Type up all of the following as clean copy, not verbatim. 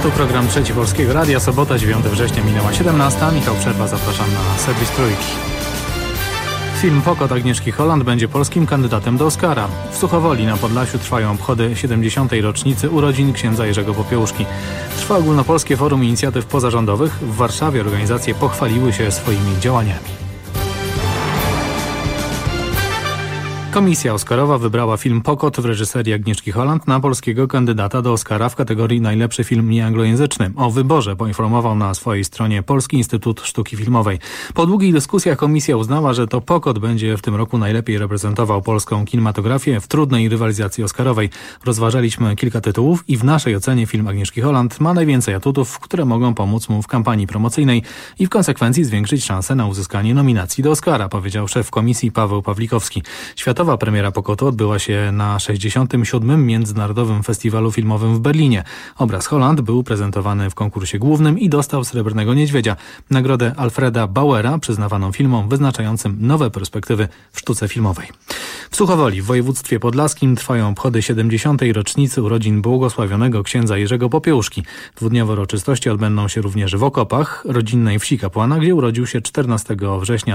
Tu program Trzeci Polskiego Radia, sobota 9 września minęła 17. Michał Przerwa, zapraszam na serwis Trójki. Film Pokot Agnieszki Holland będzie polskim kandydatem do Oscara. W Suchowoli na Podlasiu trwają obchody 70. rocznicy urodzin księdza Jerzego Popiełuszki. Trwa ogólnopolskie forum inicjatyw pozarządowych. W Warszawie organizacje pochwaliły się swoimi działaniami. Komisja Oscarowa wybrała film Pokot w reżyserii Agnieszki Holland na polskiego kandydata do Oscara w kategorii najlepszy film nieanglojęzyczny. O wyborze poinformował na swojej stronie Polski Instytut Sztuki Filmowej. Po długich dyskusjach komisja uznała, że to Pokot będzie w tym roku najlepiej reprezentował polską kinematografię w trudnej rywalizacji oscarowej. Rozważaliśmy kilka tytułów i w naszej ocenie film Agnieszki Holland ma najwięcej atutów, które mogą pomóc mu w kampanii promocyjnej i w konsekwencji zwiększyć szanse na uzyskanie nominacji do Oscara, powiedział szef komisji Paweł Pawlikowski. Światowa premiera Pokotu odbyła się na 67. Międzynarodowym Festiwalu Filmowym w Berlinie. Obraz Holland był prezentowany w konkursie głównym i dostał Srebrnego Niedźwiedzia, nagrodę Alfreda Bauera przyznawaną filmom wyznaczającym nowe perspektywy w sztuce filmowej. W Suchowoli w województwie podlaskim trwają obchody 70. rocznicy urodzin błogosławionego księdza Jerzego Popiełuszki. Dwudniowe uroczystości odbędą się również w Okopach, rodzinnej wsi kapłana, gdzie urodził się 14 września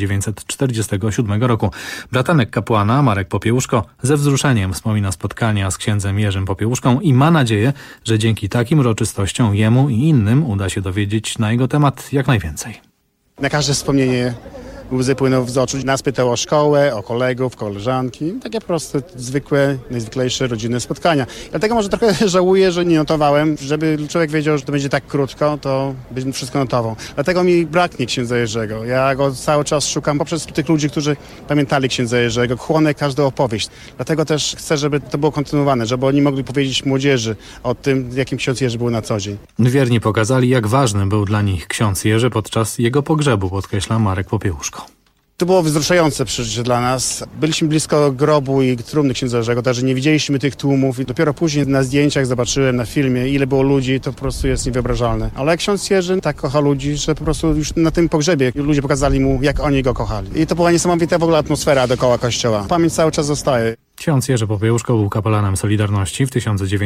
1947 roku. Bratanek kapłana Marek Popiełuszko ze wzruszeniem wspomina spotkania z księdzem Jerzym Popiełuszką i ma nadzieję, że dzięki takim uroczystościom jemu i innym uda się dowiedzieć na jego temat jak najwięcej. Na każde wspomnienie łzy płyną z oczu. Nas pytał o szkołę, o kolegów, koleżanki. Takie po prostu zwykłe, najzwyklejsze rodzinne spotkania. Dlatego może trochę żałuję, że nie notowałem. Żeby człowiek wiedział, że to będzie tak krótko, to bym wszystko notował. Dlatego mi braknie księdza Jerzego. Ja go cały czas szukam poprzez tych ludzi, którzy pamiętali księdza Jerzego. Chłonę każdą opowieść. Dlatego też chcę, żeby to było kontynuowane, żeby oni mogli powiedzieć młodzieży o tym, jakim ksiądz Jerzy był na co dzień. Wierni pokazali, jak ważny był dla nich ksiądz Jerzy podczas jego pogrzebu, podkreśla Marek Popiełuszko. To było wzruszające przeżycie dla nas. Byliśmy blisko grobu i trumny księdza Jerzego, także nie widzieliśmy tych tłumów i dopiero później na zdjęciach zobaczyłem, na filmie, ile było ludzi, to po prostu jest niewyobrażalne. Ale ksiądz Jerzy tak kocha ludzi, że po prostu już na tym pogrzebie ludzie pokazali mu, jak oni go kochali. I to była niesamowita w ogóle atmosfera dookoła kościoła. Pamięć cały czas zostaje. Ksiądz Jerzy Popiełuszko był kapelanem Solidarności. W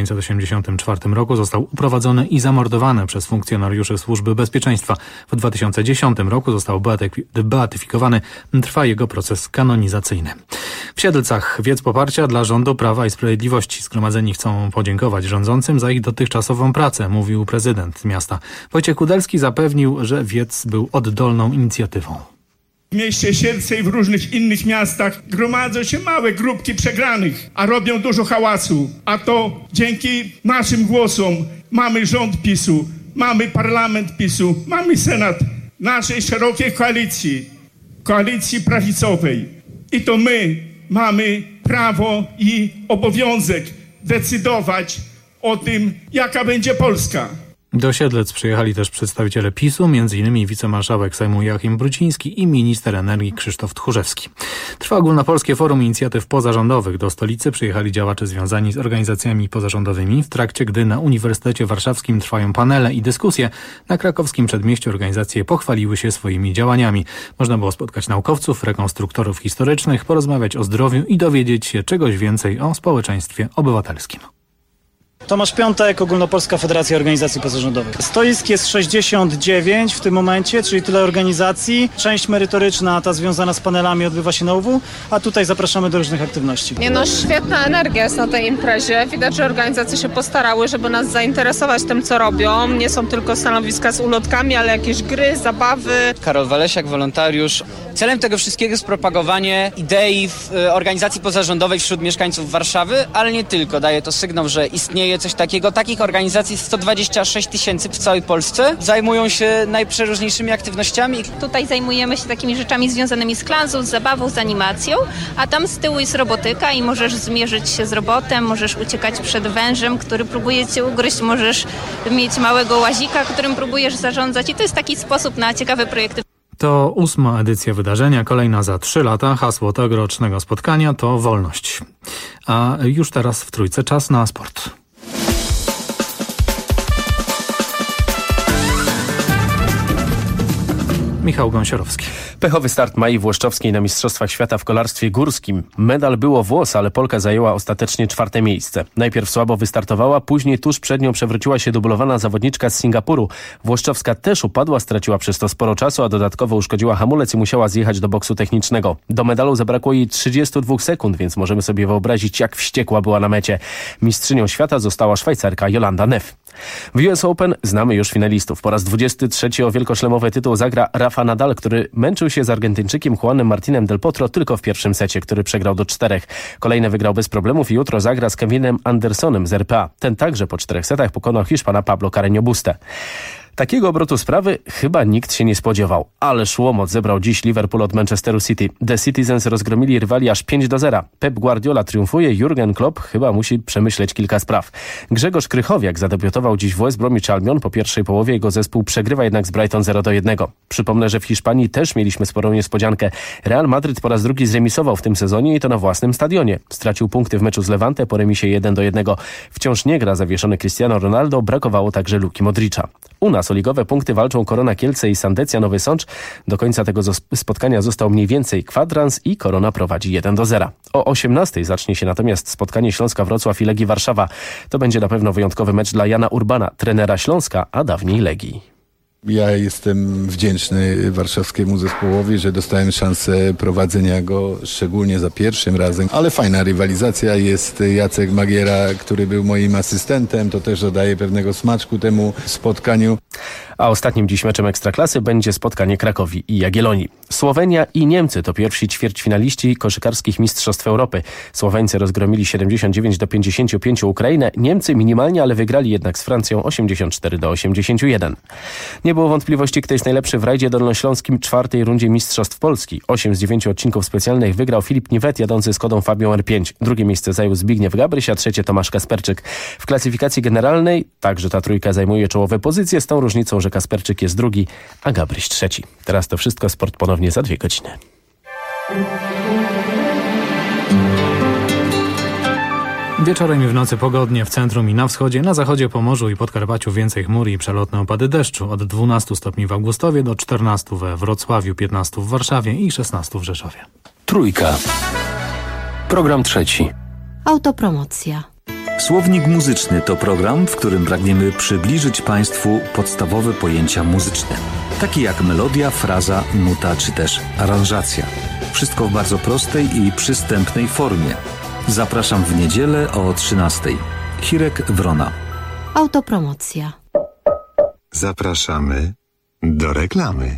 1984 roku został uprowadzony i zamordowany przez funkcjonariuszy Służby Bezpieczeństwa. W 2010 roku został beatyfikowany. Trwa jego proces kanonizacyjny. W Siedlcach wiec poparcia dla rządu Prawa i Sprawiedliwości. Zgromadzeni chcą podziękować rządzącym za ich dotychczasową pracę, mówił prezydent miasta. Wojciech Kudelski zapewnił, że wiec był oddolną inicjatywą. W mieście Siedlce i w różnych innych miastach gromadzą się małe grupki przegranych, a robią dużo hałasu. A to dzięki naszym głosom mamy rząd PiS-u, mamy parlament PiS-u, mamy Senat naszej szerokiej koalicji prawicowej. I to my mamy prawo i obowiązek decydować o tym, jaka będzie Polska. Do Siedlec przyjechali też przedstawiciele PiS-u, m.in. wicemarszałek Sejmu Joachim Brudziński i minister energii Krzysztof Tchórzewski. Trwa ogólnopolskie forum inicjatyw pozarządowych. Do stolicy przyjechali działacze związani z organizacjami pozarządowymi, w trakcie gdy na Uniwersytecie Warszawskim trwają panele i dyskusje. Na krakowskim przedmieściu organizacje pochwaliły się swoimi działaniami. Można było spotkać naukowców, rekonstruktorów historycznych, porozmawiać o zdrowiu i dowiedzieć się czegoś więcej o społeczeństwie obywatelskim. Tomasz Piątek, Ogólnopolska Federacja Organizacji Pozarządowych. Stoisk jest 69 w tym momencie, czyli tyle organizacji. Część merytoryczna, ta związana z panelami, odbywa się na UW, a tutaj zapraszamy do różnych aktywności. Świetna energia jest na tej imprezie. Widać, że organizacje się postarały, żeby nas zainteresować tym, co robią. Nie są tylko stanowiska z ulotkami, ale jakieś gry, zabawy. Karol Walesiak, wolontariusz. Celem tego wszystkiego jest propagowanie idei w organizacji pozarządowej wśród mieszkańców Warszawy, ale nie tylko. Daje to sygnał, że istnieje coś takiego. Takich organizacji 126 000 w całej Polsce. Zajmują się najprzeróżniejszymi aktywnościami. Tutaj zajmujemy się takimi rzeczami związanymi z klazą, z zabawą, z animacją, a tam z tyłu jest robotyka i możesz zmierzyć się z robotem, możesz uciekać przed wężem, który próbuje cię ugryźć, możesz mieć małego łazika, którym próbujesz zarządzać i to jest taki sposób na ciekawe projekty. To 8. edycja wydarzenia, kolejna za 3 lata. Hasło tegorocznego spotkania to wolność. A już teraz w Trójce czas na sport. Michał Gąsiorowski. Pechowy start Mai Włoszczowskiej na Mistrzostwach Świata w kolarstwie górskim. Medal było włos, ale Polka zajęła ostatecznie 4. miejsce. Najpierw słabo wystartowała, później tuż przed nią przewróciła się dublowana zawodniczka z Singapuru. Włoszczowska też upadła, straciła przez to sporo czasu, a dodatkowo uszkodziła hamulec i musiała zjechać do boksu technicznego. Do medalu zabrakło jej 32 sekund, więc możemy sobie wyobrazić, jak wściekła była na mecie. Mistrzynią świata została Szwajcarka Jolanda Neff. W US Open znamy już finalistów. Po raz 23 o wielkoszlemowy tytuł zagra Rafa Nadal, który męczył się z Argentyńczykiem Juanem Martinem del Potro tylko w pierwszym secie, który przegrał do 4. Kolejne wygrał bez problemów i jutro zagra z Kevinem Andersonem z RPA. Ten także po 4 setach pokonał Hiszpana Pablo Carreño Buste. Takiego obrotu sprawy chyba nikt się nie spodziewał. Ależ łomot zebrał dziś Liverpool od Manchesteru City. The Citizens rozgromili rywali aż 5-0. Pep Guardiola triumfuje, Jurgen Klopp chyba musi przemyśleć kilka spraw. Grzegorz Krychowiak zadebiutował dziś w West Bromwich Albion. Po pierwszej połowie jego zespół przegrywa jednak z Brighton 0-1. Przypomnę, że w Hiszpanii też mieliśmy sporą niespodziankę. Real Madryt po raz drugi zremisował w tym sezonie i to na własnym stadionie. Stracił punkty w meczu z Levante po remisie 1-1. Wciąż nie gra zawieszony Cristiano Ronaldo, brakowało także Luki Modricza. U nas o ligowe punkty walczą Korona Kielce i Sandecja Nowy Sącz. Do końca tego spotkania został mniej więcej kwadrans i Korona prowadzi 1-0. O 18:00 zacznie się natomiast spotkanie Śląska Wrocław i Legii Warszawa. To będzie na pewno wyjątkowy mecz dla Jana Urbana, trenera Śląska, a dawniej Legii. Ja jestem wdzięczny warszawskiemu zespołowi, że dostałem szansę prowadzenia go szczególnie za pierwszym razem, ale fajna rywalizacja jest. Jacek Magiera, który był moim asystentem, to też dodaje pewnego smaczku temu spotkaniu. A ostatnim dziś meczem Ekstraklasy będzie spotkanie Krakowi i Jagiellonii. Słowenia i Niemcy to pierwsi ćwierćfinaliści koszykarskich Mistrzostw Europy. Słoweńcy rozgromili 79-55 Ukrainę. Niemcy minimalnie, ale wygrali jednak z Francją 84-81. Nie było wątpliwości, kto jest najlepszy w rajdzie dolnośląskim 4. rundzie Mistrzostw Polski. 8 z 9 odcinków specjalnych wygrał Filip Niwet jadący Skodą Fabią R5. Drugie miejsce zajął Zbigniew Gabryś, a trzecie Tomasz Kasperczyk. W klasyfikacji generalnej także ta trójka zajmuje czołowe pozycje z tą różnicą, że Kasperczyk jest drugi, a Gabryś trzeci. Teraz to wszystko, sport ponownie za 2 godziny. Wieczorem i w nocy pogodnie w centrum i na wschodzie, na zachodzie, Pomorzu i Podkarpaciu więcej chmur i przelotne opady deszczu. Od 12 stopni w Augustowie do 14 we Wrocławiu, 15 w Warszawie i 16 w Rzeszowie. Trójka. Program trzeci. Autopromocja. Słownik muzyczny to program, w którym pragniemy przybliżyć Państwu podstawowe pojęcia muzyczne, takie jak melodia, fraza, nuta czy też aranżacja. Wszystko w bardzo prostej i przystępnej formie. Zapraszam w niedzielę o 13:00. Hirek Wrona. Autopromocja. Zapraszamy do reklamy.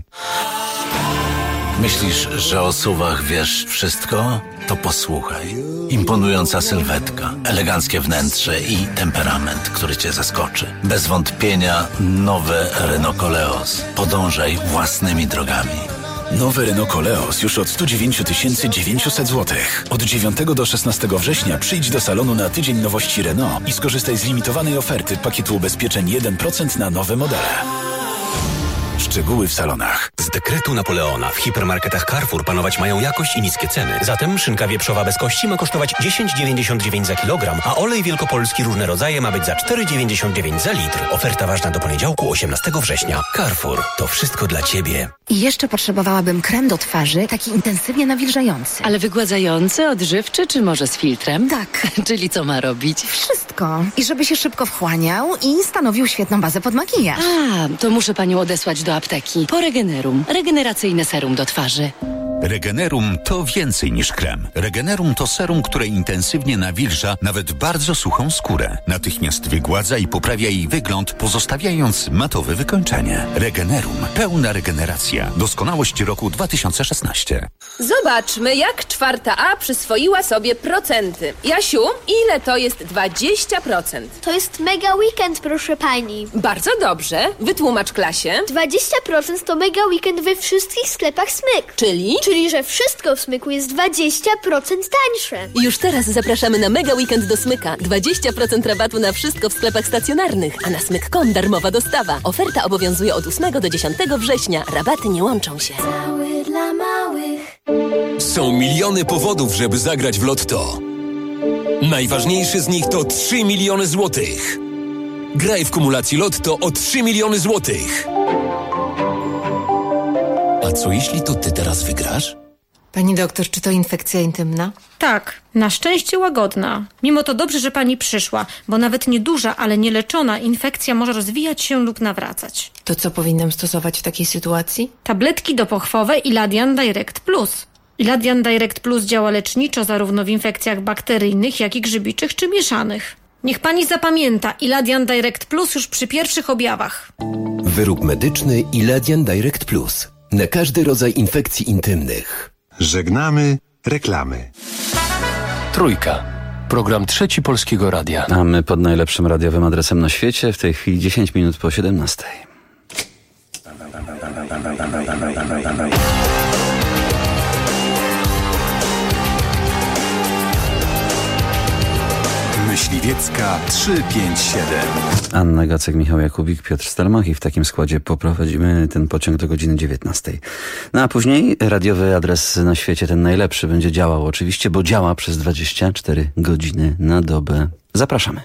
Myślisz, że o SUV-ach wiesz wszystko? To posłuchaj. Imponująca sylwetka, eleganckie wnętrze i temperament, który cię zaskoczy. Bez wątpienia nowe Renault Koleos. Podążaj własnymi drogami. Nowy Renault Koleos już od 109 900 zł. Od 9 do 16 września przyjdź do salonu na tydzień nowości Renault i skorzystaj z limitowanej oferty pakietu ubezpieczeń 1% na nowe modele. Szczegóły w salonach. Z dekretu Napoleona w hipermarketach Carrefour panować mają jakość i niskie ceny. Zatem szynka wieprzowa bez kości ma kosztować 10,99 za kilogram, a olej wielkopolski różne rodzaje ma być za 4,99 za litr. Oferta ważna do poniedziałku 18 września. Carrefour. To wszystko dla Ciebie. I jeszcze potrzebowałabym krem do twarzy, taki intensywnie nawilżający. Ale wygładzający, odżywczy czy może z filtrem? Tak. Czyli co ma robić? Wszystko. I żeby się szybko wchłaniał i stanowił świetną bazę pod makijaż. A, to muszę Panią odesłać do apteki. Po Regenerum. Regeneracyjne serum do twarzy. Regenerum to więcej niż krem. Regenerum to serum, które intensywnie nawilża nawet bardzo suchą skórę. Natychmiast wygładza i poprawia jej wygląd, pozostawiając matowe wykończenie. Regenerum. Pełna regeneracja. Doskonałość roku 2016. Zobaczmy, jak 4A przyswoiła sobie procenty. Jasiu, ile to jest 20%? To jest mega weekend, proszę pani. Bardzo dobrze. Wytłumacz klasie. 20% to mega weekend we wszystkich sklepach Smyk. Czyli, że wszystko w Smyku jest 20% tańsze. Już teraz zapraszamy na mega weekend do Smyka. 20% rabatu na wszystko w sklepach stacjonarnych, a na smyk.com darmowa dostawa. Oferta obowiązuje od 8 do 10 września. Rabaty nie łączą się. Cały dla małych. Są miliony powodów, żeby zagrać w Lotto. Najważniejszy z nich to 3 miliony złotych. Graj w kumulacji Lotto o 3 miliony złotych. co jeśli to ty teraz wygrasz? Pani doktor, czy to infekcja intymna? Tak, na szczęście łagodna. Mimo to dobrze, że pani przyszła, bo nawet nieduża, ale nieleczona infekcja może rozwijać się lub nawracać. To co powinnam stosować w takiej sytuacji? Tabletki dopochwowe Iladian Direct Plus. Iladian Direct Plus działa leczniczo zarówno w infekcjach bakteryjnych, jak i grzybiczych czy mieszanych. Niech pani zapamięta, Iladian Direct Plus już przy pierwszych objawach. Wyrób medyczny Iladian Direct Plus. Na każdy rodzaj infekcji intymnych. Żegnamy reklamy. Trójka. Program Trzeci Polskiego Radia. A my pod najlepszym radiowym adresem na świecie, w tej chwili 10 minut po 17. Myśliwiecka 357. Anna Gacek, Michał Jakubik, Piotr Stelmach i w takim składzie poprowadzimy ten pociąg do godziny 19. No a później radiowy adres na świecie, ten najlepszy, będzie działał oczywiście, bo działa przez 24 godziny na dobę. Zapraszamy.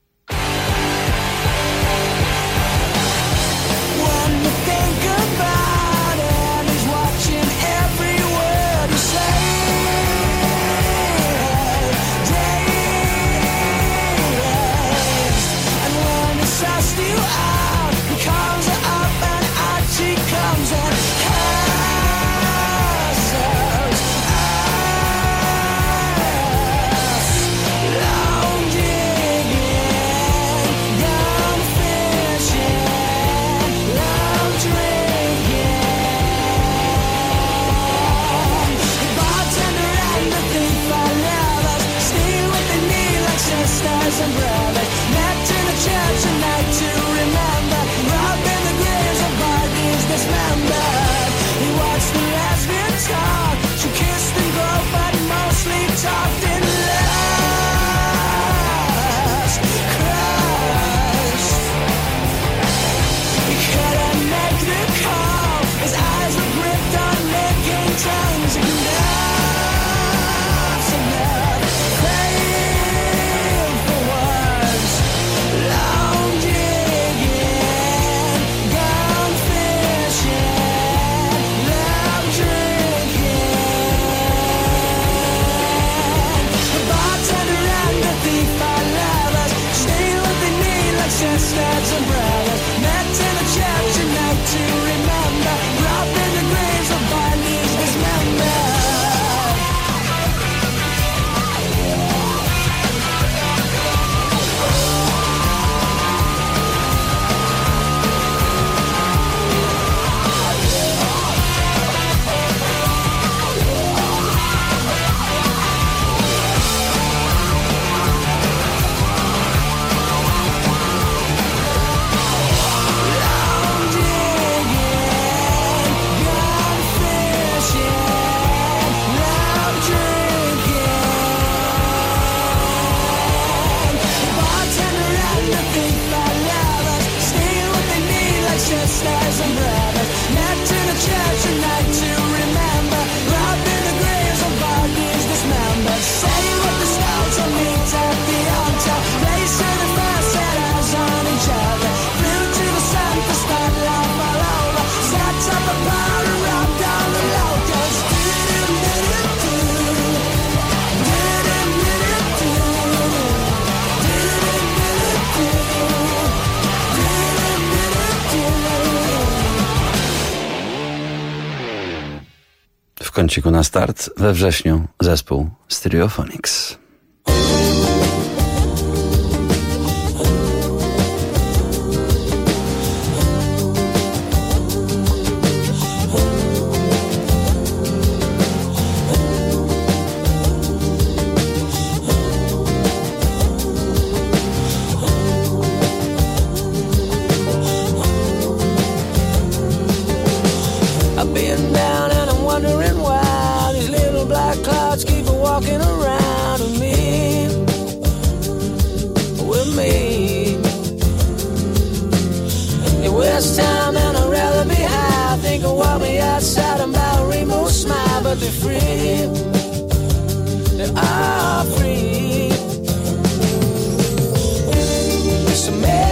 W kąciku na start we wrześniu zespół Stereophonics.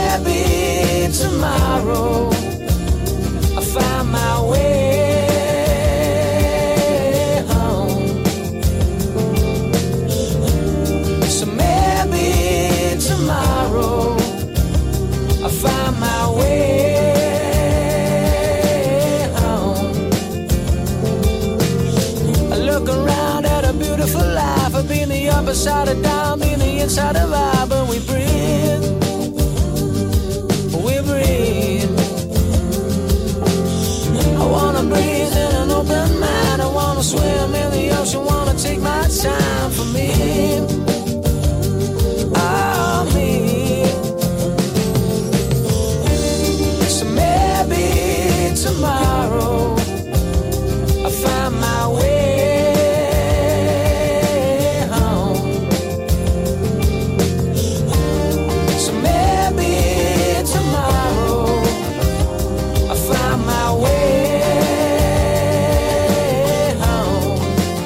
Tomorrow I find my way us how to vibe, but we breathe. We breathe. I wanna breathe in an open mind. I wanna swim in the ocean, wanna take my time for me. Oh, me. So maybe tomorrow I'll find my way home. So maybe tomorrow I'll find my way home.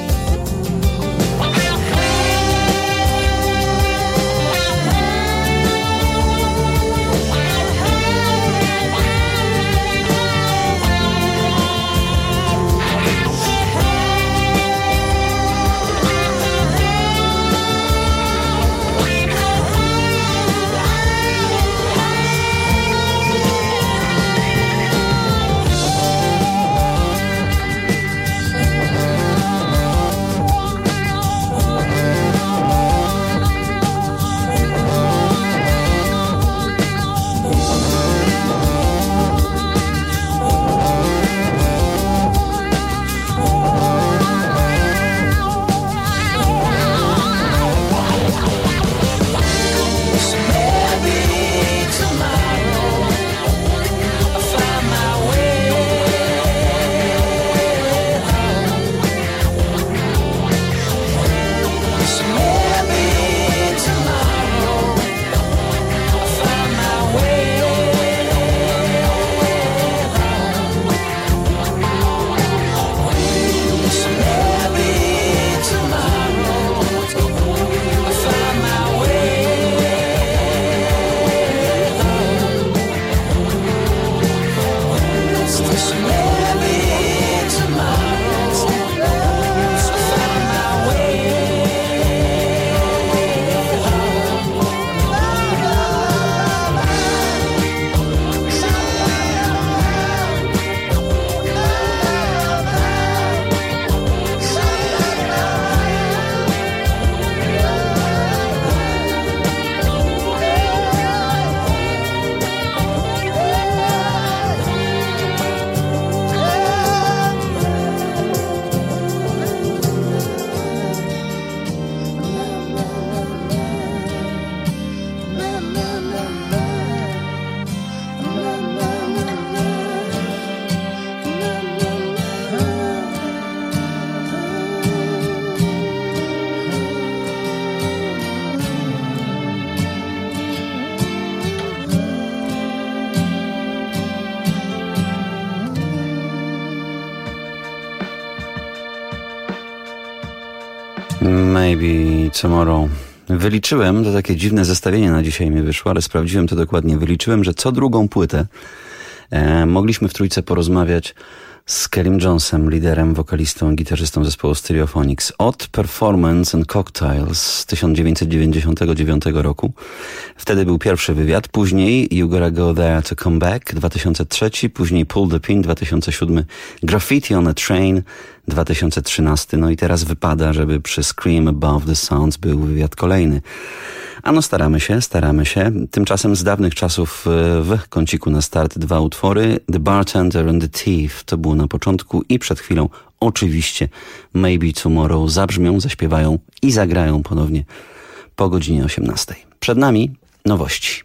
Maybe Tomorrow. Wyliczyłem, to takie dziwne zestawienie na dzisiaj mi wyszło, ale sprawdziłem to dokładnie. Wyliczyłem, że co drugą płytę mogliśmy w trójce porozmawiać z Kerim Jonesem, liderem, wokalistą, gitarzystą zespołu Stereophonics. Od Performance and Cocktails z 1999 roku. Wtedy był pierwszy wywiad. Później You Gotta Go There to Come Back 2003. Później Pull the Pin 2007. Graffiti on a Train 2013. No i teraz wypada, żeby przy Scream Above the Sounds był wywiad kolejny. Ano staramy się. Tymczasem z dawnych czasów w kąciku na start dwa utwory. The Bartender and the Thief to było na początku i przed chwilą oczywiście Maybe Tomorrow zabrzmią, zaśpiewają i zagrają ponownie po godzinie 18. Przed nami nowości.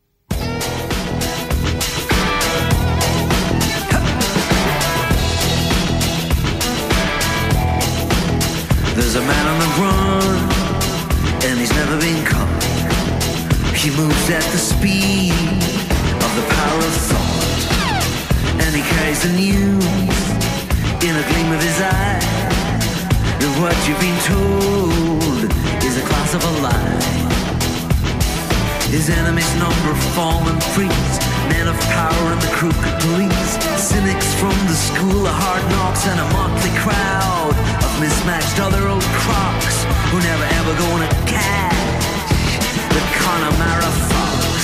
There's a man on the run and he's never been caught. He moves at the speed of the power of thought, and he carries the news in a gleam of his eye. And what you've been told is a class of a lie. His enemies number fallen priests, men of power and the crooked police, cynics from the school of hard knocks, and a motley crowd of mismatched other old crocs who never ever gonna catch the Connemara fox.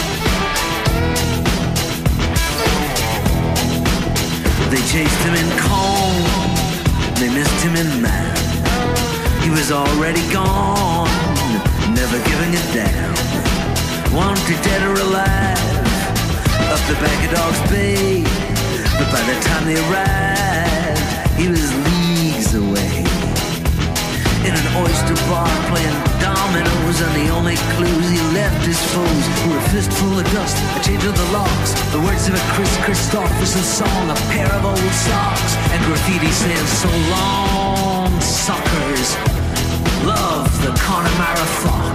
They chased him in Kong, they missed him in Man. He was already gone, never giving it down. Wanted dead or alive, up the back of Dog's Bay. But by the time they arrived, he was leagues away. In an oyster bar playing dominoes, and the only clues he left his foes were a fistful of dust, a change of the locks, the words of a Chris Christopherson song, a pair of old socks, and graffiti saying so long, suckers. Love the Connemara Fox.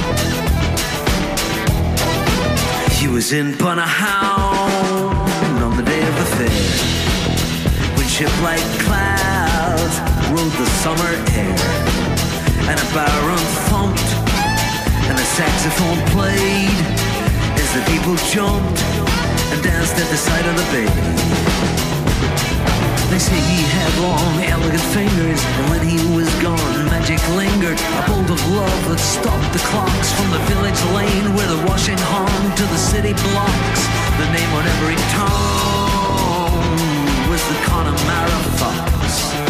He was in Bunnahound on the day of the fair, when ship-like clouds rode the summer air, and a barroom thumped and a saxophone played as the people jumped and danced at the side of the bay. They say he had long, elegant fingers, and when he was gone, magic lingered. A bolt of love that stopped the clocks from the village lane where the washing hung to the city blocks. The name on every tongue was the Connemara Fox.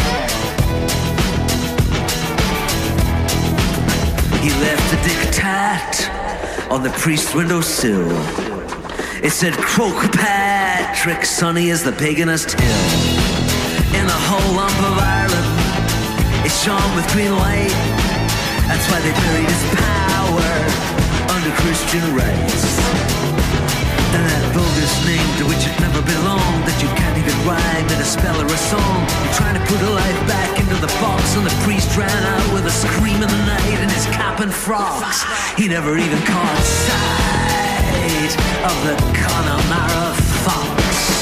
He left a dictat on the priest's windowsill. It said, "Croak Patrick, sunny as the paganist hill." In the whole lump of Ireland, it shone with green light. That's why they buried his power under Christian rites. And that bogus name to which it never belonged, that you can't even rhyme in a spell or a song. You're trying to put a life back into the box, and the priest ran out with a scream in the night in his cap and frocks. He never even caught sight of the Connemara Fox.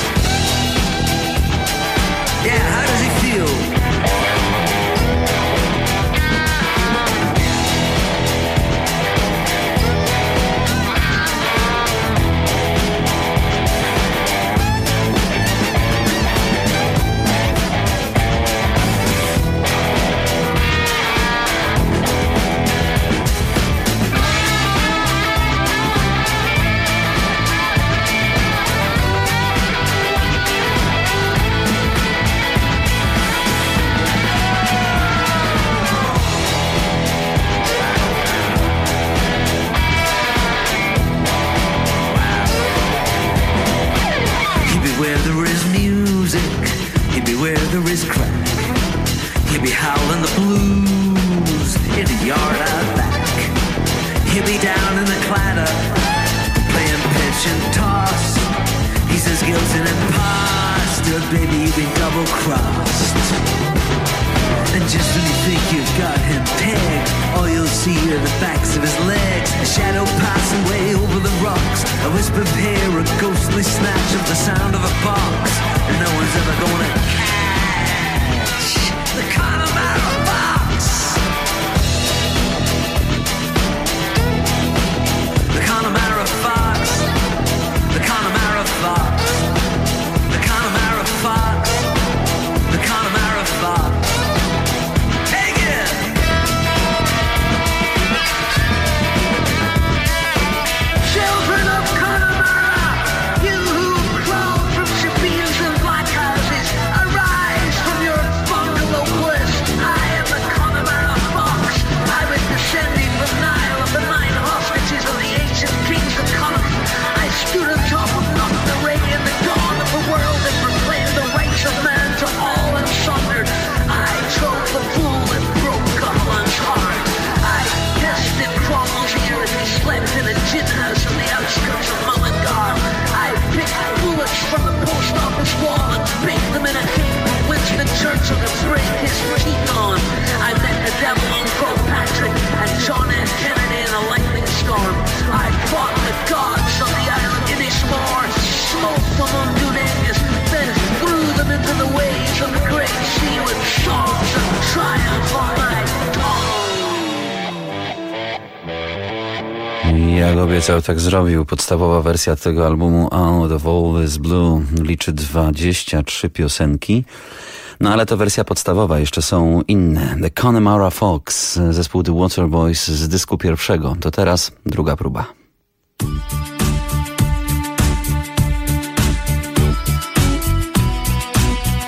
Yeah, how does he feel? Jak obiecał, tak zrobił. Podstawowa wersja tego albumu Out of All This Blue liczy 23 piosenki. No ale to wersja podstawowa, jeszcze są inne. The Connemara Fox, zespół The Waterboys z dysku pierwszego. To teraz druga próba.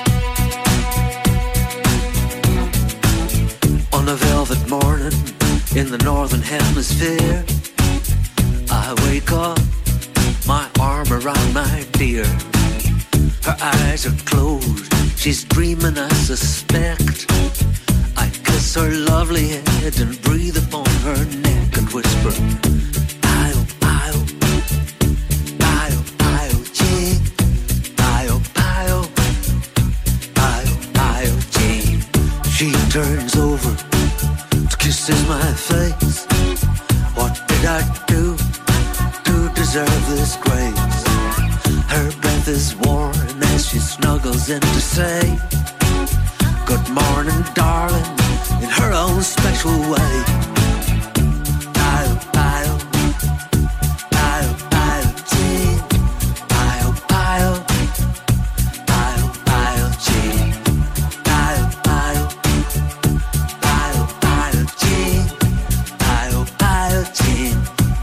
On a velvet morning, in the northern hemisphere. I wake up, my arm around my dear. Her eyes are closed, she's dreaming I suspect. I kiss her lovely head and breathe upon her neck and whisper, Pio, Pio, Pio, Pio, Jean. Pio, Pio, Pio, Pio, Jean. She turns over, kisses my face. What did I do to deserve this grace? Her breath is warm as she snuggles in to say, good morning, darling, in her own special way. Pio, Pio, Pio, Pio, Jean. Pio, Pio, Pio, Pio, Jean. Pio, Pio, Pio, Pio, Jean. Pio, Pio, Jean.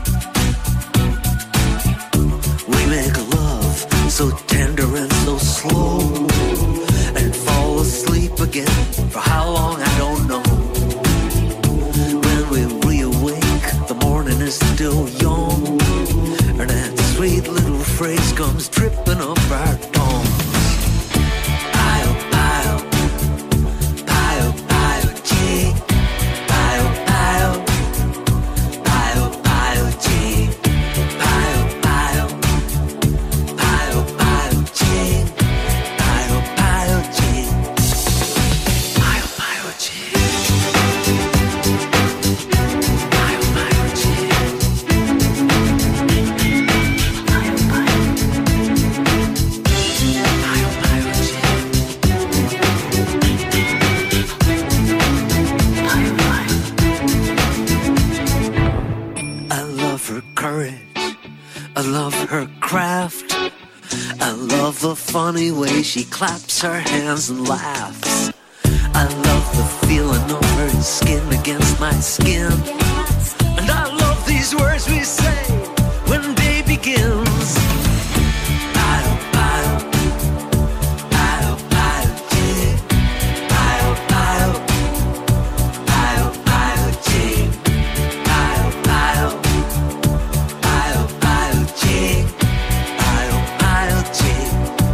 We make love so tender and so slow, and fall asleep again for how long I don't know. When we reawake, the morning is still young, and that sweet little phrase comes tripping up our tongues. Pio, Pio, Pio, Pio, Jean. Pio, Pio, Pio, Pio, Jean. Pio, Pio, Pio, Pio, Jean. Pio, Pio, Jean. Pio, Pio, Jean. Pio, Pio, Jean. I love her courage, I love her craft, I love the funny way she claps her hands and laughs. I love the feeling of her skin against my skin, and I love these words we say when day begins. Pio, Pio, Pio, Pio, Jean. Pio, Pio, Pio, Pio, Jean. Pio, Pio, Pio, Pio, Jean. Pio, Pio, Jean.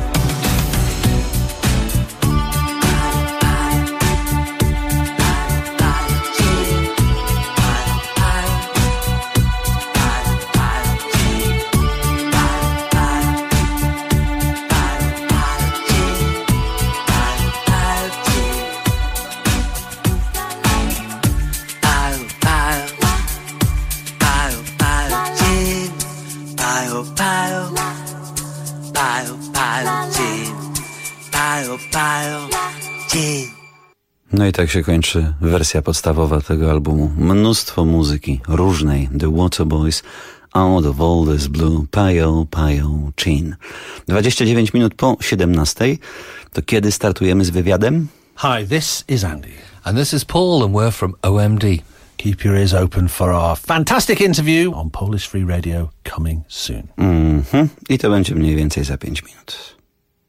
No i tak się kończy wersja podstawowa tego albumu. Mnóstwo muzyki różnej. The Waterboys, Out of All This Blue, Pio, Pio, Jean. 29 minut po 17. To kiedy startujemy z wywiadem? Hi, this is Andy. And this is Paul, and we're from OMD. Keep your ears open for our fantastic interview on Polish Free Radio coming soon. I to będzie mniej więcej za 5 minut.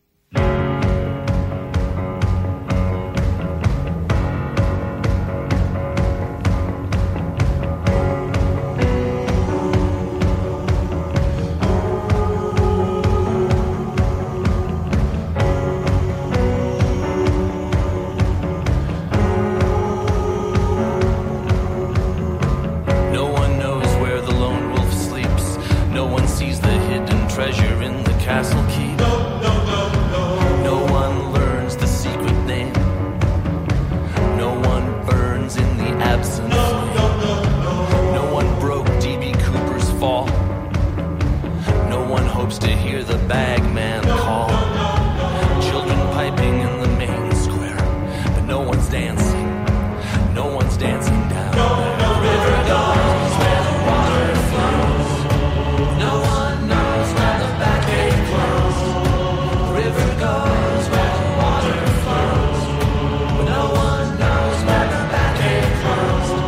Treasure in the castle keep. No one learns the secret name. No one burns in the absence. No one broke D.B. Cooper's fall. No one hopes to hear the bagman call. Children piping in the main square, but no one's dancing. No one's dancing down there. The river goes where the water flows. No one knows where the back gate closed. The river goes where the water flows, but no one knows where the back gate closed.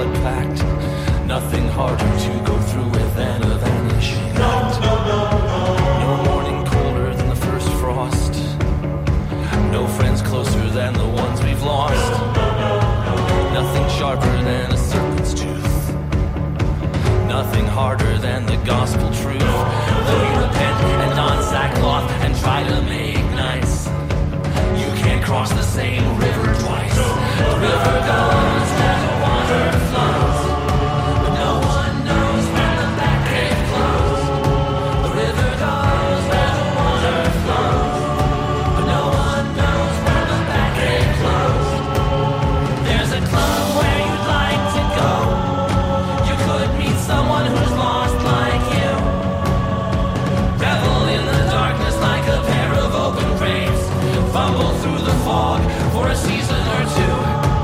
blood-packed. Nothing harder to go through with than a vanishing act. No morning colder than the first frost. No friends closer than the ones we've lost. Nothing sharper than a serpent's tooth. Nothing harder than the gospel truth. Though you repent and don sackcloth and try to make nice, you can't cross the same river twice. The river goes where the water flows, but no one knows when the back gate closed. The river goes where the water flows, but no one knows when the back gate closed. There's a club where you'd like to go. You could meet someone who's lost like you. Revel in the darkness like a pair of open graves. Fumble through the fog for a season or two.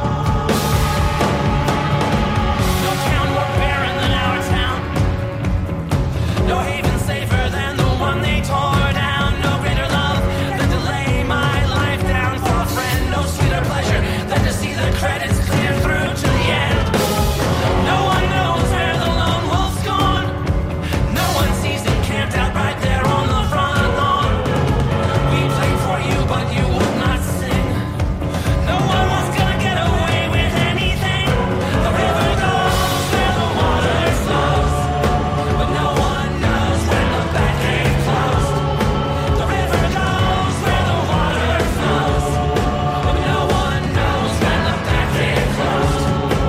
No town more barren than our town. No haven safer than the one they tore down. No greater love than to lay my life down for a friend. No sweeter pleasure than to see the credits clear through to the end. No one knows where the lone wolf's gone. No one sees him camped out right there on the front lawn. We played for you, but you would not sing. No one was gonna get away with anything. The river goes where the water flows, but no one knows when the back gate closed. The river goes where the water flows, but no one knows when the back gate closed.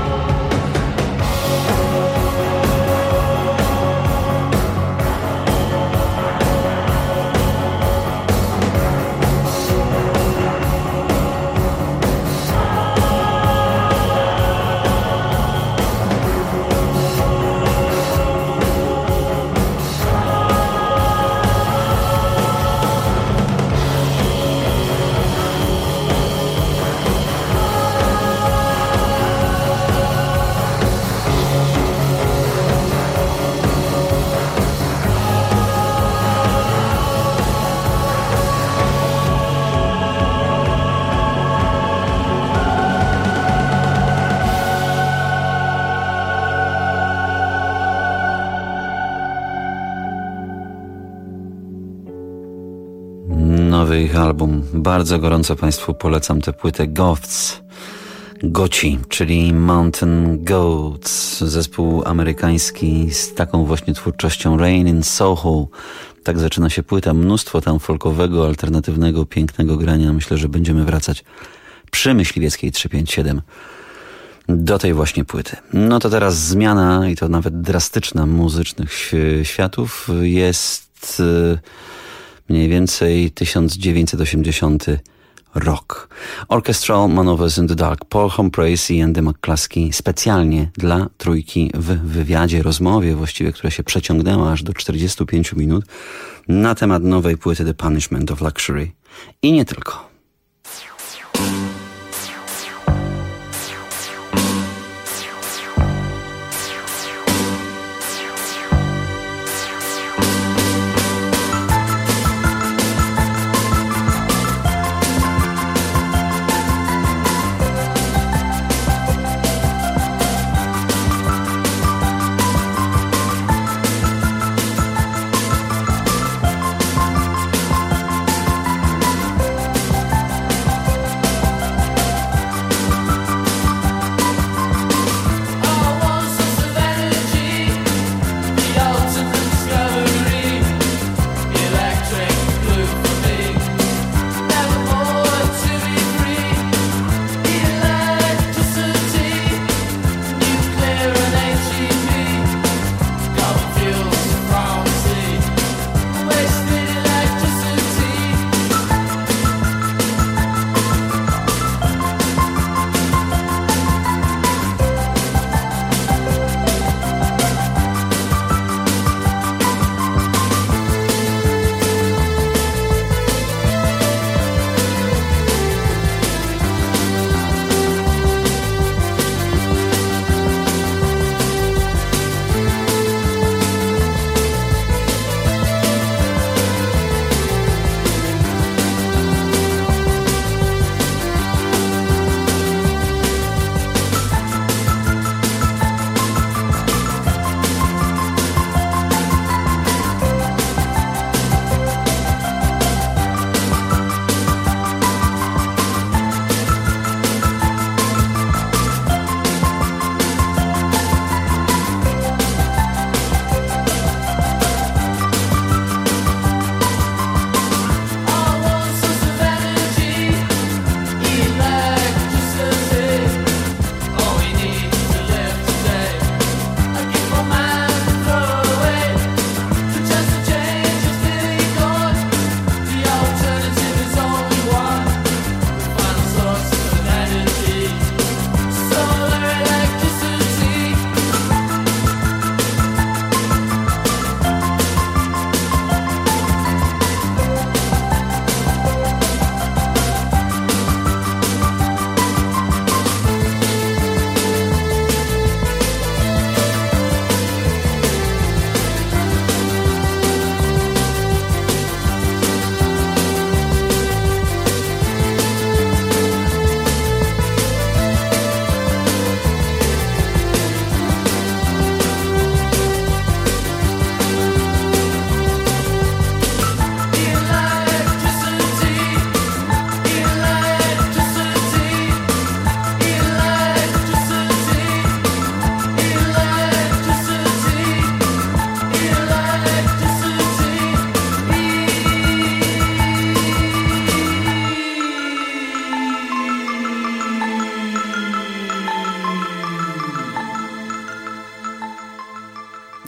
Nowy ich album. Bardzo gorąco Państwu polecam tę płytę Goci, czyli Mountain Goats. Zespół amerykański z taką właśnie twórczością. Rain in Soho. Tak zaczyna się płyta. Mnóstwo tam folkowego, alternatywnego, pięknego grania. Myślę, że będziemy wracać przy Myśliwieckiej 357 do tej właśnie płyty. No to teraz zmiana, i to nawet drastyczna, muzycznych światów. Jest mniej więcej 1980 rok. Orchestral Manoeuvres in the Dark. Paul Humphreys i Andy McCluskey specjalnie dla Trójki w wywiadzie, rozmowie właściwie, która się przeciągnęła aż do 45 minut na temat nowej płyty The Punishment of Luxury. I nie tylko.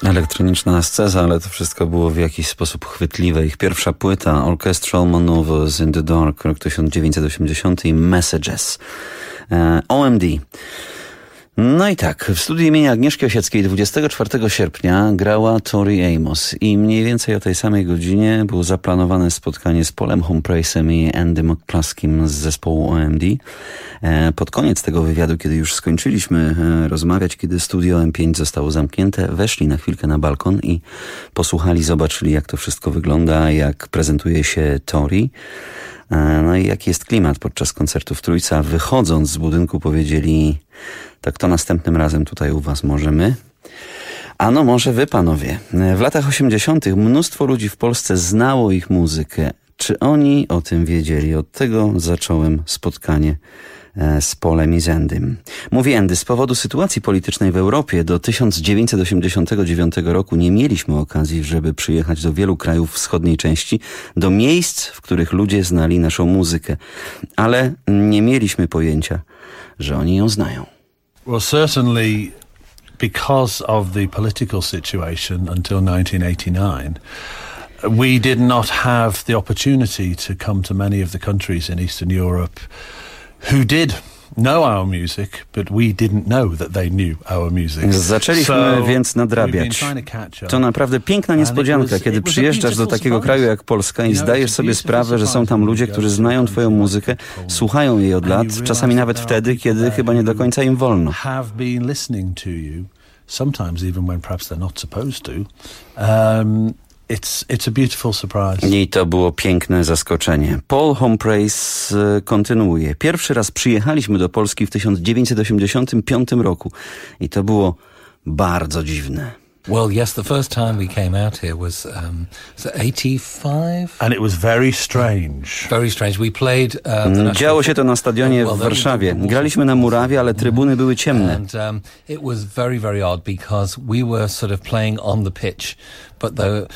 Elektroniczna asceza, ale to wszystko było w jakiś sposób chwytliwe. Ich pierwsza płyta, Orchestral Maneuvers in the Dark, rok 1980 i Messages. OMD. No i tak, w studiu imienia Agnieszki Osieckiej 24 sierpnia grała Tori Amos i mniej więcej o tej samej godzinie było zaplanowane spotkanie z Paulem Humphreysem i Andy McCluskim z zespołu OMD. Pod koniec tego wywiadu, kiedy już skończyliśmy rozmawiać, kiedy studio M5 zostało zamknięte, weszli na chwilkę na balkon i posłuchali, zobaczyli, jak to wszystko wygląda, jak prezentuje się Tori. No i jaki jest klimat podczas koncertu w Trójce, a wychodząc z budynku powiedzieli: tak, to następnym razem tutaj u was możemy. A no może wy, panowie. W latach 80. mnóstwo ludzi w Polsce znało ich muzykę. Czy oni o tym wiedzieli? Od tego zacząłem spotkanie z Paulem i z Andym. Mówi Andy, z powodu sytuacji politycznej w Europie do 1989 roku nie mieliśmy okazji, żeby przyjechać do wielu krajów wschodniej części, do miejsc, w których ludzie znali naszą muzykę. Ale nie mieliśmy pojęcia, że oni ją znają. Well, certainly because of the political situation until 1989, we did not have the opportunity to come to many of the countries in Eastern Europe who did know our music, but we didn't know that they knew our music. Zaczęliśmy więc nadrabiać. To naprawdę piękna niespodzianka, kiedy przyjeżdżasz do takiego kraju jak Polska i zdajesz sobie sprawę, że są tam ludzie, którzy znają twoją muzykę, słuchają jej od lat, czasami nawet wtedy, kiedy chyba nie do końca im wolno. Sometimes even when perhaps they're not supposed to. It's a beautiful surprise. I to było piękne zaskoczenie. Paul Humphreys kontynuuje. Pierwszy raz przyjechaliśmy do Polski w 1985 roku i to było bardzo dziwne. Well, yes, the first time we came out here was 85? And it was very strange. Very strange. We played Działo się to na stadionie w Warszawie. Graliśmy na murawie, ale trybuny były ciemne. And it was very, very odd because we were sort of playing on the pitch, but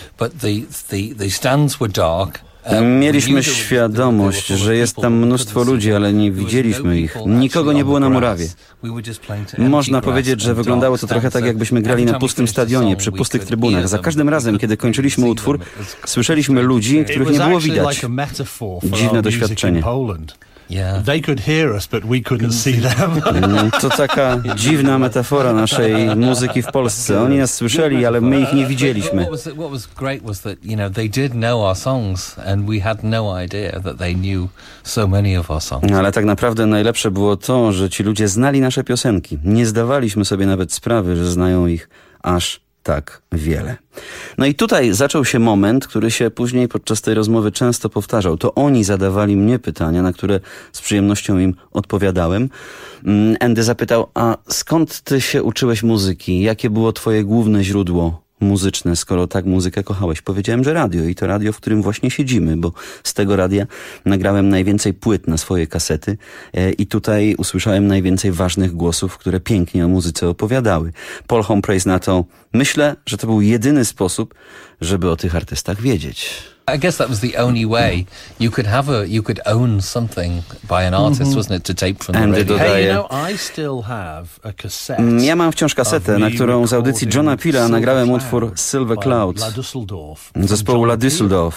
the stands were dark. Mieliśmy świadomość, że jest tam mnóstwo ludzi, ale nie widzieliśmy ich. Nikogo nie było na murawie. Można powiedzieć, że wyglądało to trochę tak, jakbyśmy grali na pustym stadionie, przy pustych trybunach. Za każdym razem, kiedy kończyliśmy utwór, słyszeliśmy ludzi, których nie było widać. Dziwne doświadczenie. Yeah. They could hear us, but we couldn't see them. To taka dziwna metafora naszej muzyki w Polsce. Oni nas słyszeli, ale my ich nie widzieliśmy. What was great was that, you know, they did know our songs and we had no idea that they knew so many of our songs. Ale tak naprawdę najlepsze było to, że ci ludzie znali nasze piosenki. Nie zdawaliśmy sobie nawet sprawy, że znają ich aż tak wiele. No i tutaj zaczął się moment, który się później podczas tej rozmowy często powtarzał. To oni zadawali mnie pytania, na które z przyjemnością im odpowiadałem. Andy zapytał, a skąd ty się uczyłeś muzyki? Jakie było twoje główne źródło muzyczne, skoro tak muzykę kochałeś? Powiedziałem, że radio i to radio, w którym właśnie siedzimy, bo z tego radia nagrałem najwięcej płyt na swoje kasety i tutaj usłyszałem najwięcej ważnych głosów, które pięknie o muzyce opowiadały. Paul Humphreys na to: myślę, że to był jedyny sposób, żeby o tych artystach wiedzieć. I guess that was the only way you could own something by an artist, wasn't it, to tape from the radio. Hey, you know, I still have a cassette. Ja mam wciąż kasetę, na którą z audycji Johna Pila nagrałem utwór Silver Clouds zespołu La Düsseldorf.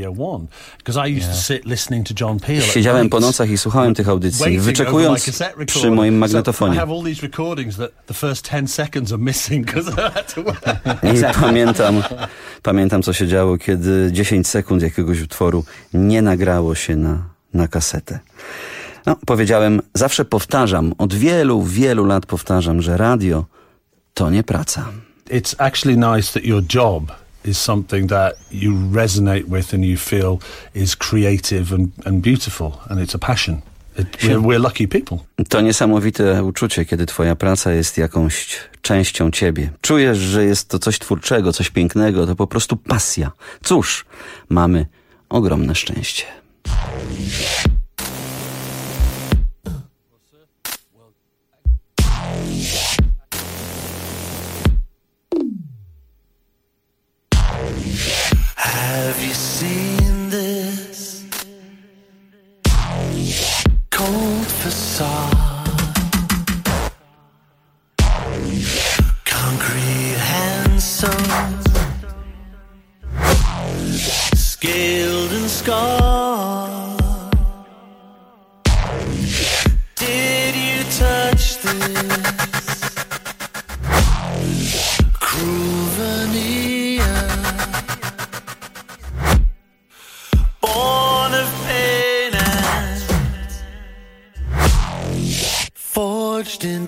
Siedziałem po nocach i słuchałem tych audycji, wyczekując przy moim magnetofonie. I pamiętam, co się działo, kiedy 10 sekund jakiegoś utworu nie nagrało się na kasetę. No, powiedziałem, zawsze powtarzam, od wielu lat powtarzam, że radio to nie praca. It's actually nice that your job is something that you resonate with and you feel is creative and beautiful and it's a passion. We're lucky people. To niesamowite uczucie, kiedy twoja praca jest jakąś częścią ciebie. Czujesz, że jest to coś twórczego, coś pięknego, to po prostu pasja. Cóż, mamy ogromne szczęście. Have you seen this cold facade? Concrete handsome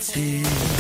reality.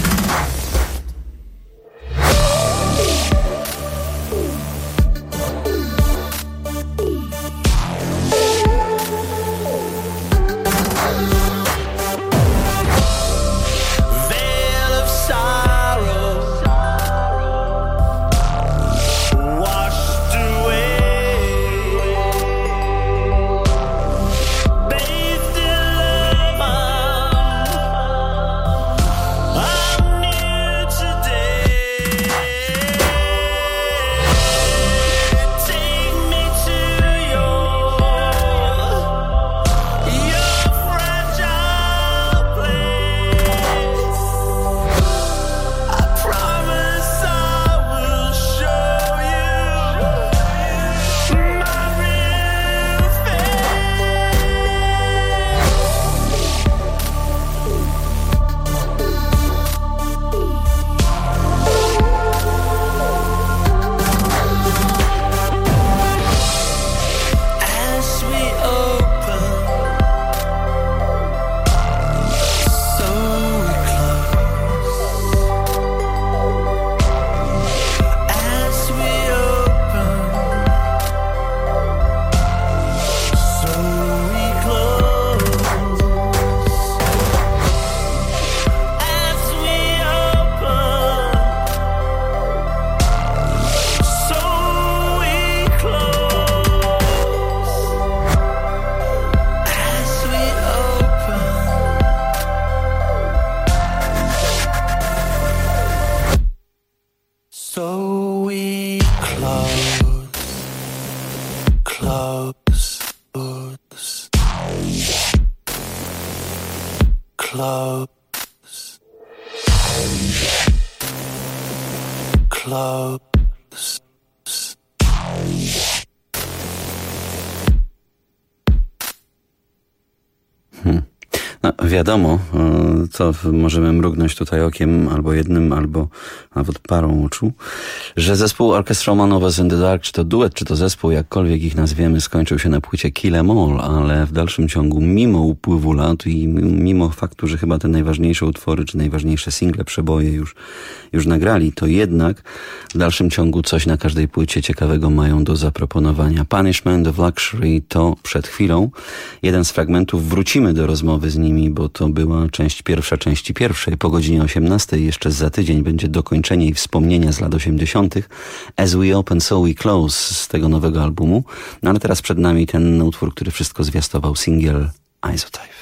No, wiadomo, co możemy mrugnąć tutaj okiem, albo jednym, albo nawet parą oczu, że zespół Orchestra Manovas in the Dark, czy to duet, czy to zespół, jakkolwiek ich nazwiemy, skończył się na płycie Kill 'Em All, ale w dalszym ciągu, mimo upływu lat i mimo faktu, że chyba te najważniejsze utwory, czy najważniejsze single, przeboje już nagrali, to jednak w dalszym ciągu coś na każdej płycie ciekawego mają do zaproponowania. Punishment of Luxury to przed chwilą. Jeden z fragmentów, wrócimy do rozmowy z nimi, bo to była część pierwsza części pierwszej. Po godzinie 18 jeszcze za tydzień będzie dokończenie i wspomnienia z lat 80. As We Open, So We Close z tego nowego albumu. No ale teraz przed nami ten utwór, który wszystko zwiastował, singiel Isotype.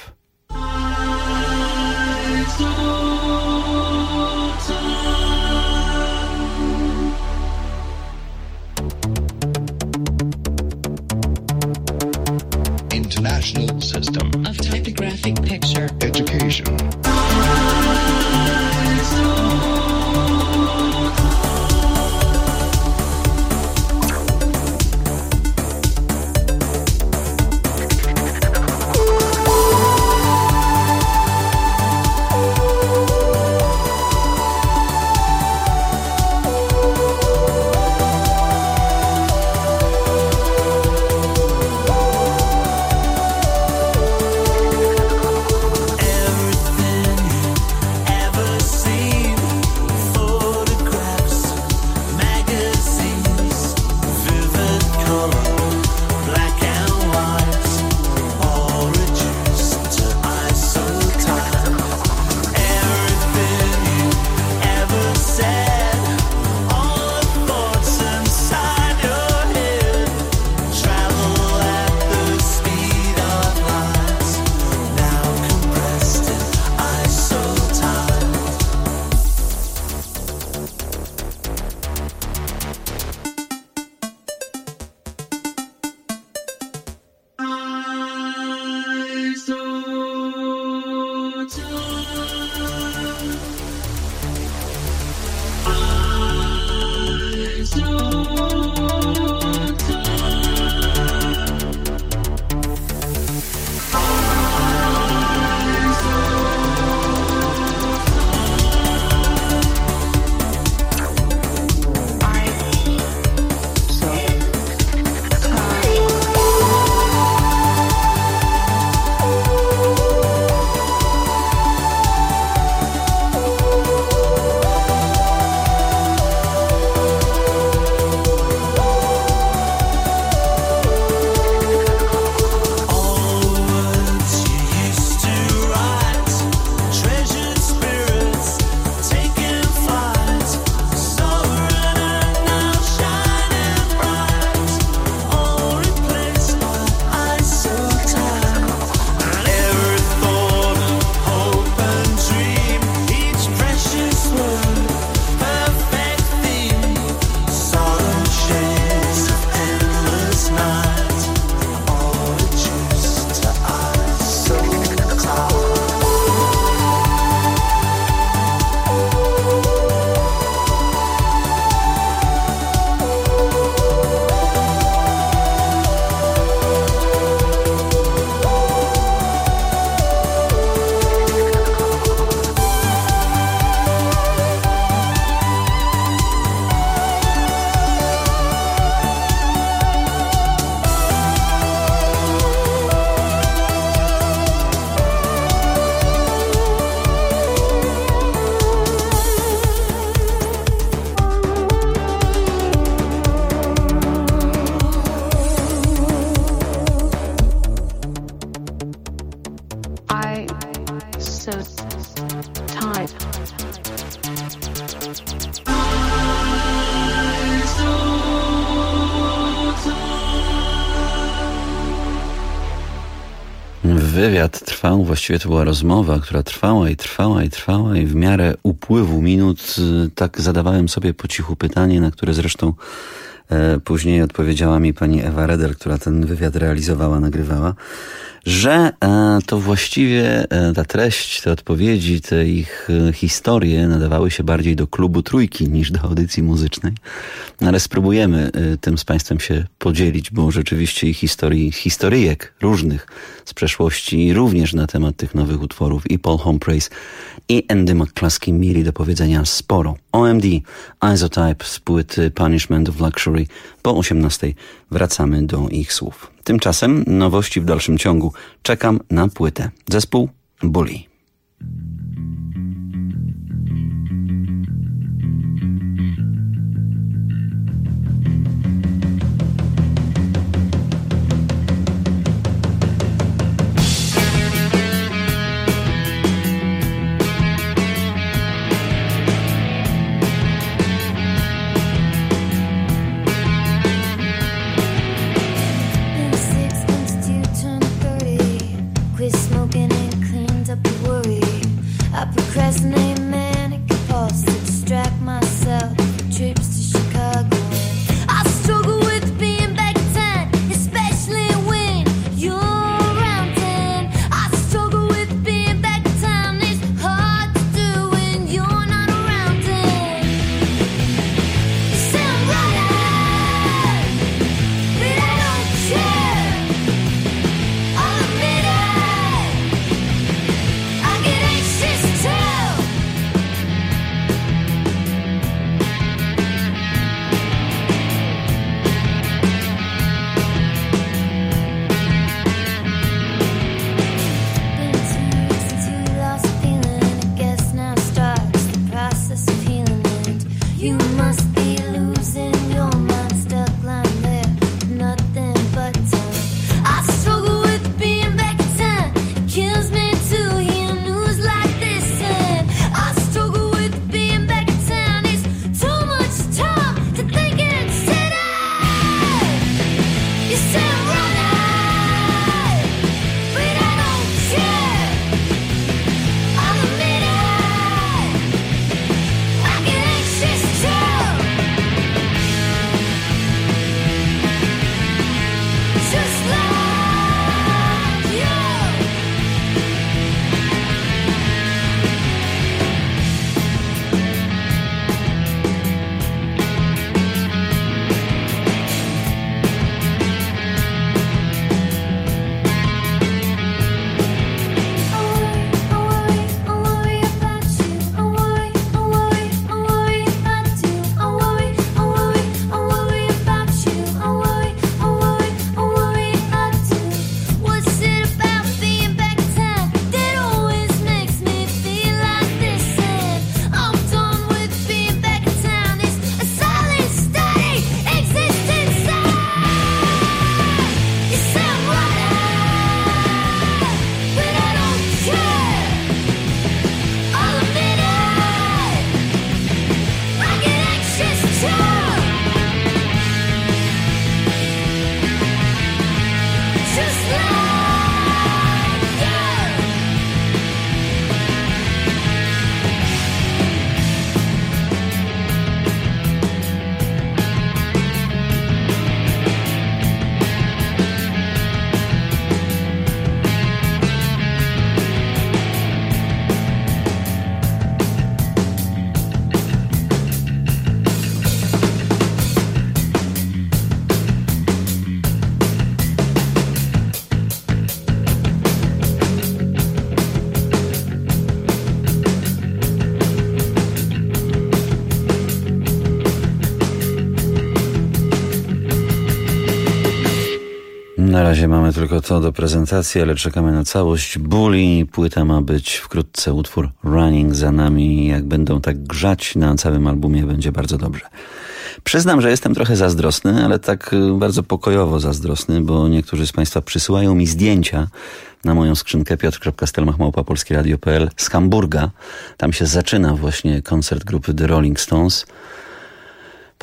International System of Typographic Picture Education. wywiad trwał, właściwie to była rozmowa, która trwała i w miarę upływu minut tak zadawałem sobie po cichu pytanie, na które zresztą później odpowiedziała mi pani Ewa Redel, która ten wywiad realizowała, nagrywała, że to właściwie ta treść, te odpowiedzi, te ich historie nadawały się bardziej do klubu Trójki niż do audycji muzycznej. Ale spróbujemy tym z państwem się podzielić, bo rzeczywiście ich historyjek różnych z przeszłości, również na temat tych nowych utworów i Paul Humphreys i Andy McCluskey mieli do powiedzenia sporo. OMD, Isotype z płyty Punishment of Luxury. Po 18:00 wracamy do ich słów. Tymczasem nowości w dalszym ciągu. Czekam na płytę. Zespół Bully. Na razie mamy tylko to do prezentacji, ale czekamy na całość. Bully, płyta ma być wkrótce, utwór Running za nami. Jak będą tak grzać na całym albumie, będzie bardzo dobrze. Przyznam, że jestem trochę zazdrosny, ale tak bardzo pokojowo zazdrosny, bo niektórzy z Państwa przysyłają mi zdjęcia na moją skrzynkę piotr.stelmach@polskieradio.pl z Hamburga. Tam się zaczyna właśnie koncert grupy The Rolling Stones.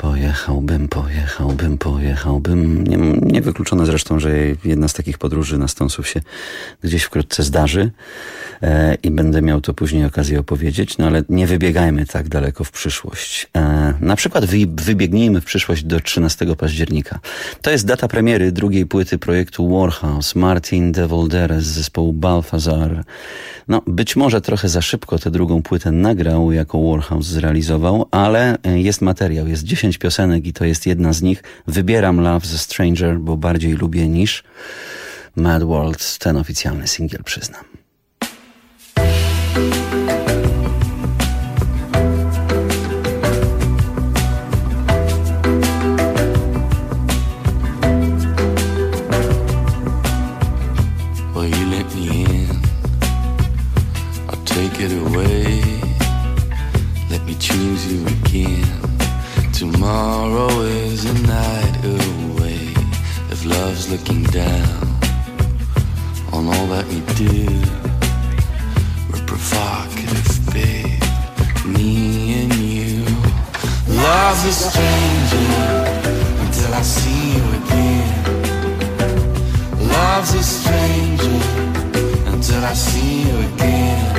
Pojechałbym. Niewykluczone zresztą, że jedna z takich podróży na Stonesów się gdzieś wkrótce zdarzy i będę miał to później okazję opowiedzieć, no ale nie wybiegajmy tak daleko w przyszłość. Na przykład wybiegnijmy w przyszłość do 13 października. To jest data premiery drugiej płyty projektu Warhouse. Martin de Voldere z zespołu Balthazar. No, być może trochę za szybko tę drugą płytę nagrał, jako Warhouse zrealizował, ale jest materiał, jest 10 piosenek i to jest jedna z nich. Wybieram Love the Stranger, bo bardziej lubię niż Mad World, ten oficjalny singiel, przyznam. Well, you let me in, I'll take it away. Let me choose you again. Tomorrow is a night away. If love's looking down on all that we do, we're provocative, babe, me and you. Love's a stranger until I see you again. Love's a stranger until I see you again.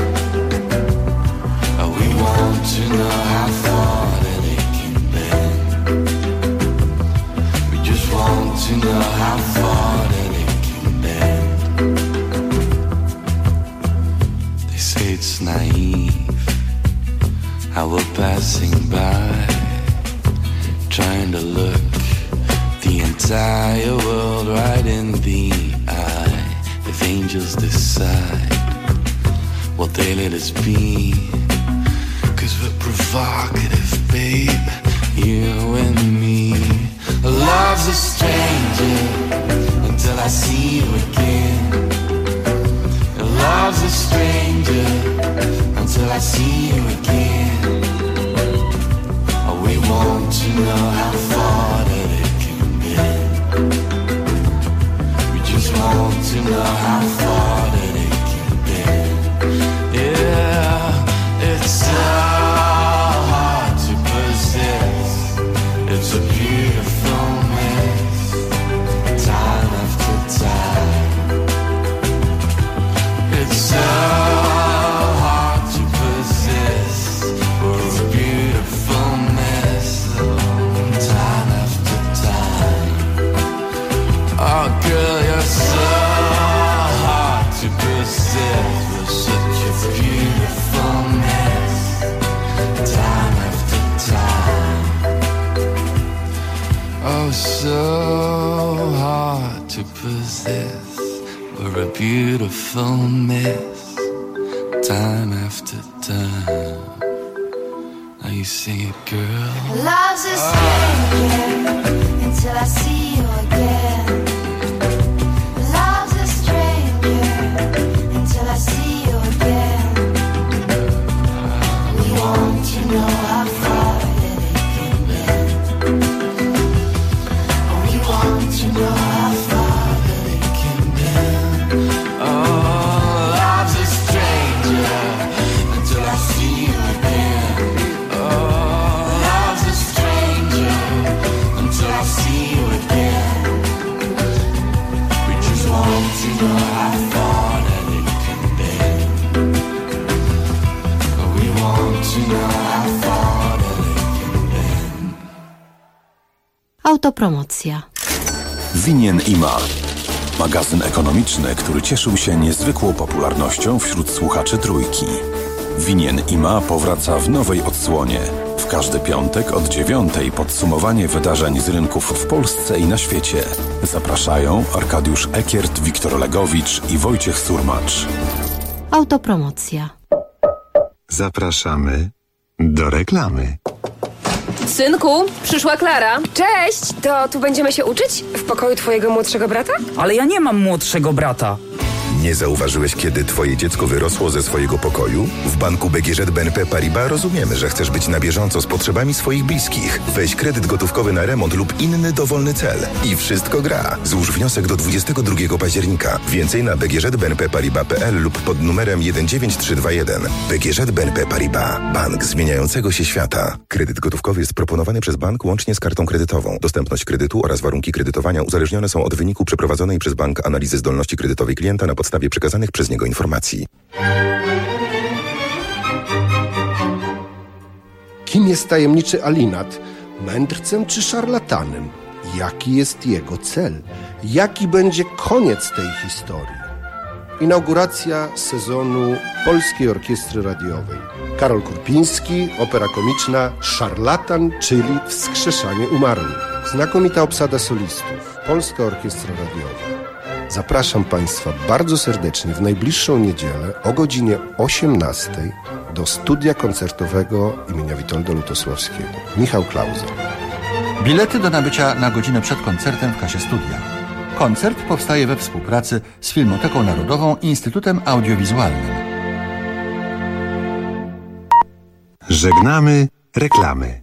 We want to know how far that it can bend. We just want to know how far that it can bend. They say it's naive how we're passing by, trying to look the entire world right in the eye. If angels decide what they let us be, 'cause we're provocative, babe, you and me. Love's a stranger until I see you again. Love's a stranger until I see you again. We want to know how far that it can bend. We just want to know how far that it can bend. Yeah, it's so hard to possess. It's a beautiful mess, time after time. It's so hard to possess. We're a beautiful mess, time after time. Oh girl, you're so hard to possess. We're such a beautiful mess, time after time. Oh, so hard to possess. We're a beautiful mess, time after time. Now you sing it, girl. Love's a stranger until I see you again. Love's a stranger until I see you again. We want to know how far that it can bend. We want to know how far that it can bend. Oh, love's a stranger until I see you again. Oh, love's a stranger until I see you again. We just want to know how far that it can bend. We want to know how far that it can bend. Autopromocja. Winien Ima. Magazyn ekonomiczny, który cieszył się niezwykłą popularnością wśród słuchaczy Trójki. Winien Ima powraca w nowej odsłonie. W każdy piątek od 9:00 podsumowanie wydarzeń z rynków w Polsce i na świecie. Zapraszają Arkadiusz Ekiert, Wiktor Legowicz i Wojciech Surmacz. Autopromocja. Zapraszamy do reklamy. Synku, przyszła Klara. Cześć, to tu będziemy się uczyć? W pokoju twojego młodszego brata? Ale ja nie mam młodszego brata. Nie zauważyłeś, kiedy twoje dziecko wyrosło ze swojego pokoju? W banku BGŻ BNP Paribas rozumiemy, że chcesz być na bieżąco z potrzebami swoich bliskich. Weź kredyt gotówkowy na remont lub inny dowolny cel. I wszystko gra. Złóż wniosek do 22 października. Więcej na bgżbnpparibas.pl lub pod numerem 19321. BGŻ BNP Paribas. Bank zmieniającego się świata. Kredyt gotówkowy jest proponowany przez bank łącznie z kartą kredytową. Dostępność kredytu oraz warunki kredytowania uzależnione są od wyniku przeprowadzonej przez bank analizy zdolności kredytowej klienta na podstawie przekazanych przez niego informacji. Kim jest tajemniczy Alinat? Mędrcem czy szarlatanem? Jaki jest jego cel? Jaki będzie koniec tej historii? Inauguracja sezonu Polskiej Orkiestry Radiowej. Karol Kurpiński, opera komiczna Szarlatan, czyli Wskrzeszanie Umarłych. Znakomita obsada solistów. Polska Orkiestra Radiowa. Zapraszam Państwa bardzo serdecznie w najbliższą niedzielę o godzinie 18 do studia koncertowego imienia Witolda Lutosławskiego. Michał Klauser. Bilety do nabycia na godzinę przed koncertem w kasie studia. Koncert powstaje we współpracy z Filmoteką Narodową i Instytutem Audiowizualnym. Żegnamy reklamy.